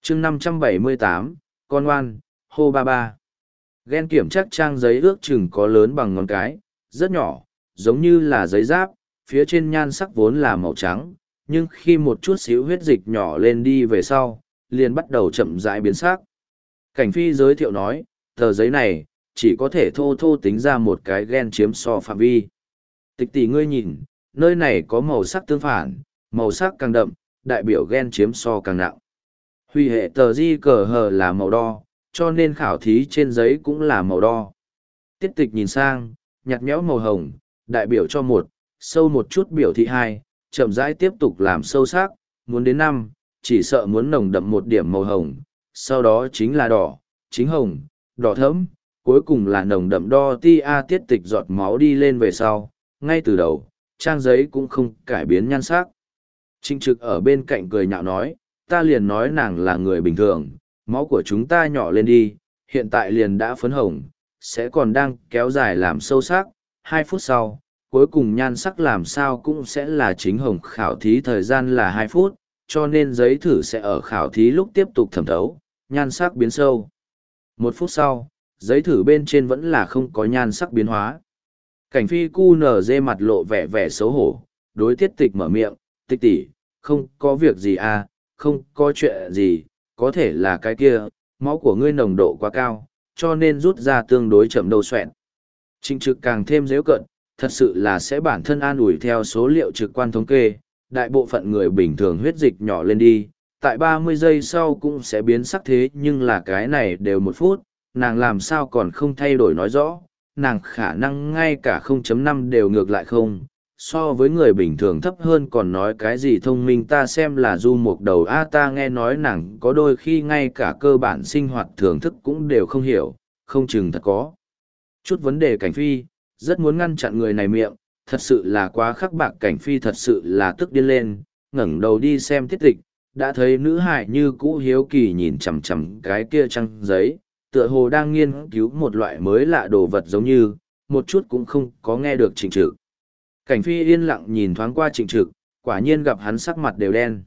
chương 578, con oan, hô ba ba. Ghen kiểm chắc trang giấy ước chừng có lớn bằng ngón cái, rất nhỏ, giống như là giấy giáp, phía trên nhan sắc vốn là màu trắng, nhưng khi một chút xíu huyết dịch nhỏ lên đi về sau, liền bắt đầu chậm rãi biến sắc. Cảnh Phi giới thiệu nói, tờ giấy này, chỉ có thể thô thô tính ra một cái ghen chiếm so phạm vi. Tịch tỷ ngươi nhìn, nơi này có màu sắc tương phản, màu sắc càng đậm, đại biểu ghen chiếm so càng nặng. Huy hệ tờ di cờ hờ là màu đo, cho nên khảo thí trên giấy cũng là màu đo. Tiết tịch nhìn sang, nhạt nhẽo màu hồng, đại biểu cho một, sâu một chút biểu thị hai, chậm rãi tiếp tục làm sâu sắc, muốn đến năm, chỉ sợ muốn nồng đậm một điểm màu hồng, sau đó chính là đỏ, chính hồng, đỏ thẫm, cuối cùng là nồng đậm đo ti a. Tiết tịch giọt máu đi lên về sau, ngay từ đầu, trang giấy cũng không cải biến nhan sắc. Trinh Trực ở bên cạnh cười nhạo nói, ta liền nói nàng là người bình thường, máu của chúng ta nhỏ lên đi, hiện tại liền đã phấn hồng, sẽ còn đang kéo dài làm sâu sắc, 2 phút sau, cuối cùng nhan sắc làm sao cũng sẽ là chính hồng. Khảo thí thời gian là 2 phút, cho nên giấy thử sẽ ở khảo thí lúc tiếp tục thẩm thấu, nhan sắc biến sâu. 1 phút sau, giấy thử bên trên vẫn là không có nhan sắc biến hóa. Cảnh Phi cu nở dê mặt lộ vẻ vẻ xấu hổ, đối Tiết tịch mở miệng, tịch tỷ, không có việc gì à, không có chuyện gì, có thể là cái kia, máu của ngươi nồng độ quá cao, cho nên rút ra tương đối chậm đâu xoẹn. Trịnh Trực càng thêm dễ cận, thật sự là sẽ bản thân an ủi theo số liệu trực quan thống kê, đại bộ phận người bình thường huyết dịch nhỏ lên đi, tại 30 giây sau cũng sẽ biến sắc, thế nhưng là cái này đều 1 phút, nàng làm sao còn không thay đổi nói rõ, nàng khả năng ngay cả 0.5 đều ngược lại không, so với người bình thường thấp hơn còn nói cái gì thông minh. Ta xem là du mục đầu a. Ta nghe nói nàng có đôi khi ngay cả cơ bản sinh hoạt thưởng thức cũng đều không hiểu, không chừng thật có chút vấn đề. Cảnh Phi rất muốn ngăn chặn người này miệng, thật sự là quá khắc bạc. Cảnh Phi thật sự là tức điên lên, ngẩng đầu đi xem Tiết tịch, đã thấy nữ hải như cũ hiếu kỳ nhìn chằm chằm cái kia trang giấy, tựa hồ đang nghiên cứu một loại mới lạ đồ vật, giống như một chút cũng không có nghe được Trịnh Trực. Cảnh Phi yên lặng nhìn thoáng qua Trịnh Trực, quả nhiên gặp hắn sắc mặt đều đen.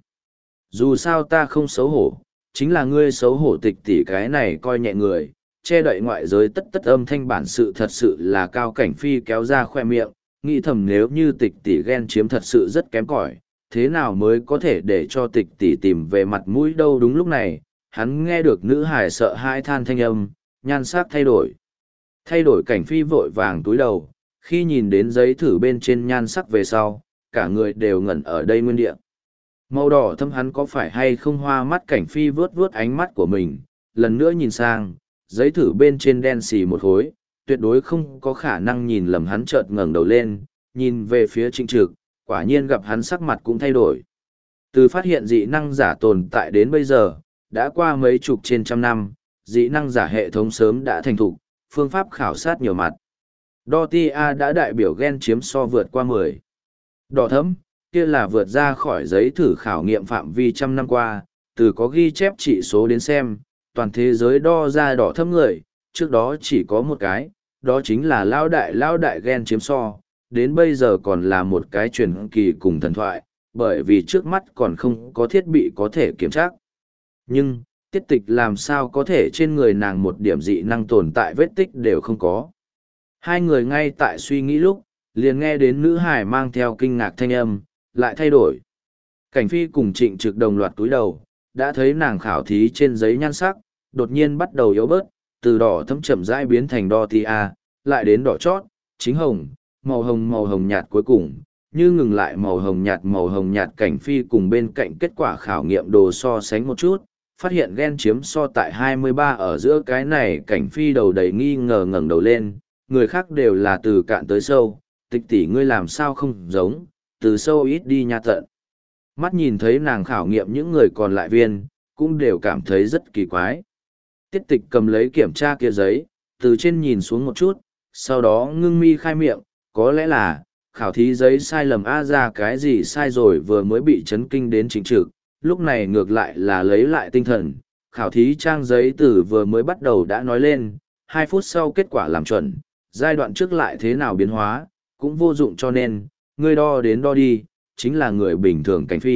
Dù sao ta không xấu hổ, chính là ngươi xấu hổ. Tịch tỷ cái này coi nhẹ người, che đậy ngoại giới tất tất âm thanh bản sự thật sự là cao. Cảnh Phi kéo ra khoe miệng, nghĩ thầm nếu như tịch tỷ ghen chiếm thật sự rất kém cỏi, thế nào mới có thể để cho tịch tỷ tìm về mặt mũi đâu. Đúng lúc này, hắn nghe được nữ hải sợ hãi than thanh âm, nhan sắc thay đổi. Cảnh Phi vội vàng túi đầu, khi nhìn đến giấy thử bên trên nhan sắc về sau, cả người đều ngẩn ở đây nguyên địa. Màu đỏ thâm, hắn có phải hay không hoa mắt? Cảnh Phi vướt vướt ánh mắt của mình, lần nữa nhìn sang, giấy thử bên trên đen xì một khối, tuyệt đối không có khả năng nhìn lầm. Hắn chợt ngẩng đầu lên, nhìn về phía Trịnh Trực, quả nhiên gặp hắn sắc mặt cũng thay đổi. Từ phát hiện dị năng giả tồn tại đến bây giờ, đã qua mấy chục trên trăm năm, dị năng giả hệ thống sớm đã thành thục, phương pháp khảo sát nhiều mặt. Đo ti a đã đại biểu ghen chiếm so vượt qua 10. Đỏ thẫm, kia là vượt ra khỏi giấy thử khảo nghiệm phạm vi trăm năm qua, từ có ghi chép chỉ số đến xem, toàn thế giới đo ra đỏ thẫm người, trước đó chỉ có một cái, đó chính là lao đại ghen chiếm so, đến bây giờ còn là một cái truyền kỳ cùng thần thoại, bởi vì trước mắt còn không có thiết bị có thể kiểm tra. Nhưng, Tiết tịch làm sao có thể trên người nàng một điểm dị năng tồn tại vết tích đều không có. Hai người ngay tại suy nghĩ lúc, liền nghe đến nữ hải mang theo kinh ngạc thanh âm, lại thay đổi. Cảnh Phi cùng Trịnh Trực đồng loạt túi đầu, đã thấy nàng khảo thí trên giấy nhan sắc, đột nhiên bắt đầu yếu bớt, từ đỏ thấm chậm rãi biến thành đo tia, lại đến đỏ chót, chính hồng, màu hồng nhạt, cuối cùng, như ngừng lại màu hồng nhạt. Cảnh Phi cùng bên cạnh kết quả khảo nghiệm đồ so sánh một chút, phát hiện ghen chiếm so tại 23 ở giữa. Cái này Cảnh Phi đầu đầy nghi ngờ, ngẩng đầu lên, người khác đều là từ cạn tới sâu, tịch tỷ ngươi làm sao không giống, từ sâu ít đi nha tận. Mắt nhìn thấy nàng khảo nghiệm những người còn lại viên, cũng đều cảm thấy rất kỳ quái. Tiết tịch cầm lấy kiểm tra kia giấy, từ trên nhìn xuống một chút, sau đó ngưng mi khai miệng, có lẽ là, khảo thí giấy sai lầm a. Ra cái gì sai rồi? Vừa mới bị chấn kinh đến Trịnh Trực, lúc này ngược lại là lấy lại tinh thần, khảo thí trang giấy từ vừa mới bắt đầu đã nói lên, 2 phút sau kết quả làm chuẩn, giai đoạn trước lại thế nào biến hóa, cũng vô dụng, cho nên, ngươi đo đến đo đi, chính là người bình thường. Cảnh Phi,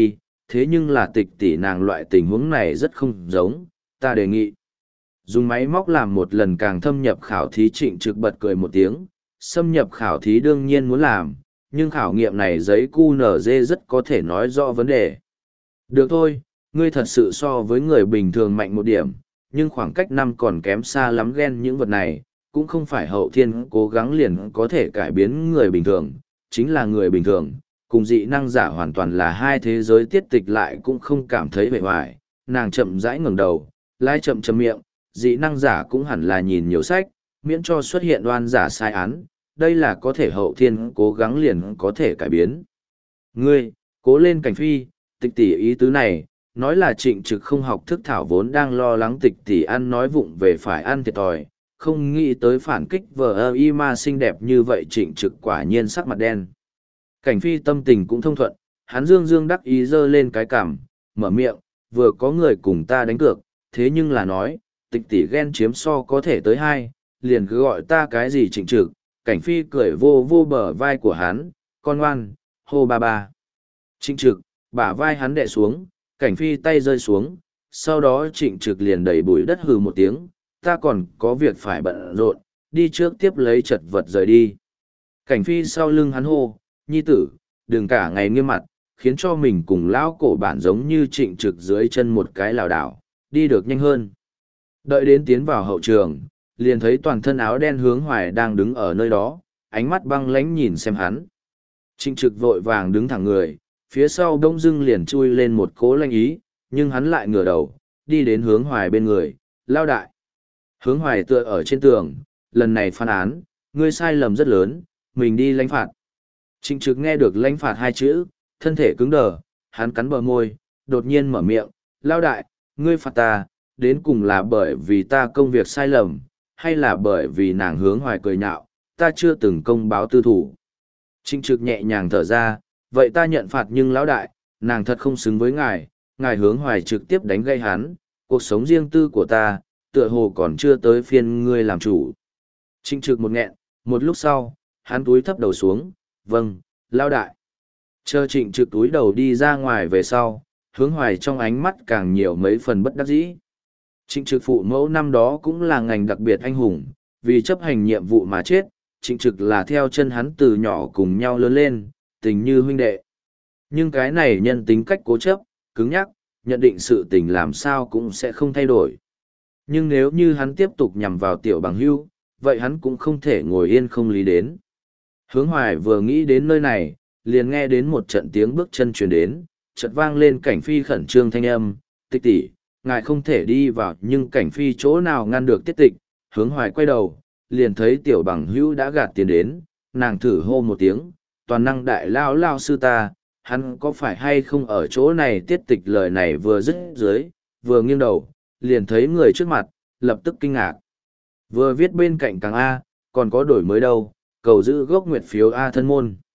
thế nhưng là tịch tỷ nàng loại tình huống này rất không giống, ta đề nghị. Dùng máy móc làm một lần càng thâm nhập khảo thí. Trịnh Trực bật cười một tiếng, xâm nhập khảo thí đương nhiên muốn làm, nhưng khảo nghiệm này giấy QNZ rất có thể nói rõ vấn đề. Được thôi, ngươi thật sự so với người bình thường mạnh một điểm, nhưng khoảng cách năm còn kém xa lắm. Ghen những vật này, cũng không phải hậu thiên cố gắng liền có thể cải biến người bình thường, chính là người bình thường, cùng dị năng giả hoàn toàn là hai thế giới. Tiết Tịch lại cũng không cảm thấy bề ngoài, nàng chậm rãi ngẩng đầu, lai chậm chậm miệng, dị năng giả cũng hẳn là nhìn nhiều sách, miễn cho xuất hiện oan giả sai án, đây là có thể hậu thiên cố gắng liền có thể cải biến. Ngươi, cố lên Cảnh Phi. Tịch tỷ ý tứ này, nói là Trịnh Trực không học thức thảo, vốn đang lo lắng tịch tỷ ăn nói vụng về phải ăn thiệt thòi, không nghĩ tới phản kích vờ y ma xinh đẹp như vậy. Trịnh Trực quả nhiên sắc mặt đen. Cảnh Phi tâm tình cũng thông thuận, hắn dương dương đắc ý giơ lên cái cằm, mở miệng, vừa có người cùng ta đánh cược, thế nhưng là nói, tịch tỷ ghen chiếm so có thể tới hai, liền cứ gọi ta cái gì Trịnh Trực. Cảnh Phi cười vô vô bờ vai của hắn, con ngoan, hô ba ba. Trịnh Trực, bả vai hắn đè xuống, Cảnh Phi tay rơi xuống, sau đó Trịnh Trực liền đẩy bụi đất hừ một tiếng, ta còn có việc phải bận rộn, đi trước tiếp lấy chật vật rời đi. Cảnh Phi sau lưng hắn hô, nhi tử, đừng cả ngày nghiêm mặt, khiến cho mình cùng lão cổ bản giống như Trịnh Trực dưới chân một cái lảo đảo, đi được nhanh hơn. Đợi đến tiến vào hậu trường, liền thấy toàn thân áo đen Hướng Hoài đang đứng ở nơi đó, ánh mắt băng lãnh nhìn xem hắn. Trịnh Trực vội vàng đứng thẳng người, phía sau đông dưng liền chui lên một cỗ lanh ý, nhưng hắn lại ngửa đầu, đi đến Hướng Hoài bên người, lao đại. Hướng Hoài tựa ở trên tường, lần này phán án, ngươi sai lầm rất lớn, mình đi lãnh phạt. Trịnh Trực nghe được lãnh phạt hai chữ, thân thể cứng đờ, hắn cắn bờ môi, đột nhiên mở miệng, lao đại, ngươi phạt ta, đến cùng là bởi vì ta công việc sai lầm, hay là bởi vì nàng Hướng Hoài cười nhạo, ta chưa từng công báo tư thủ. Trịnh Trực nhẹ nhàng thở ra, vậy ta nhận phạt, nhưng lão đại, nàng thật không xứng với ngài. Ngài Hướng Hoài trực tiếp đánh gây hắn, cuộc sống riêng tư của ta, tựa hồ còn chưa tới phiên ngươi làm chủ. Trịnh Trực một nghẹn, một lúc sau, hắn túi thấp đầu xuống, vâng, lão đại. Chờ Trịnh Trực túi đầu đi ra ngoài về sau, Hướng Hoài trong ánh mắt càng nhiều mấy phần bất đắc dĩ. Trịnh Trực phụ mẫu năm đó cũng là ngành đặc biệt anh hùng, vì chấp hành nhiệm vụ mà chết. Trịnh Trực là theo chân hắn từ nhỏ cùng nhau lớn lên, tình như huynh đệ. Nhưng cái này nhân tính cách cố chấp, cứng nhắc, nhận định sự tình làm sao cũng sẽ không thay đổi. Nhưng nếu như hắn tiếp tục nhằm vào Tiểu Bằng Hưu, vậy hắn cũng không thể ngồi yên không lý đến. Hướng Hoài vừa nghĩ đến nơi này, liền nghe đến một trận tiếng bước chân truyền đến, chợt vang lên Cảnh Phi khẩn trương thanh âm, Tịch tỷ, ngài không thể đi vào. Nhưng Cảnh Phi chỗ nào ngăn được Tiết Tịch. Hướng Hoài quay đầu, liền thấy Tiểu Bằng Hưu đã gạt tiền đến, nàng thử hô một tiếng, toàn năng đại lao sư ta, hắn có phải hay không ở chỗ này. Tiết Tịch lời này vừa dứt dưới, vừa nghiêng đầu, liền thấy người trước mặt, lập tức kinh ngạc. Vừa viết bên cạnh càng A, còn có đổi mới đâu, cầu giữ gốc nguyệt phiếu A thân môn.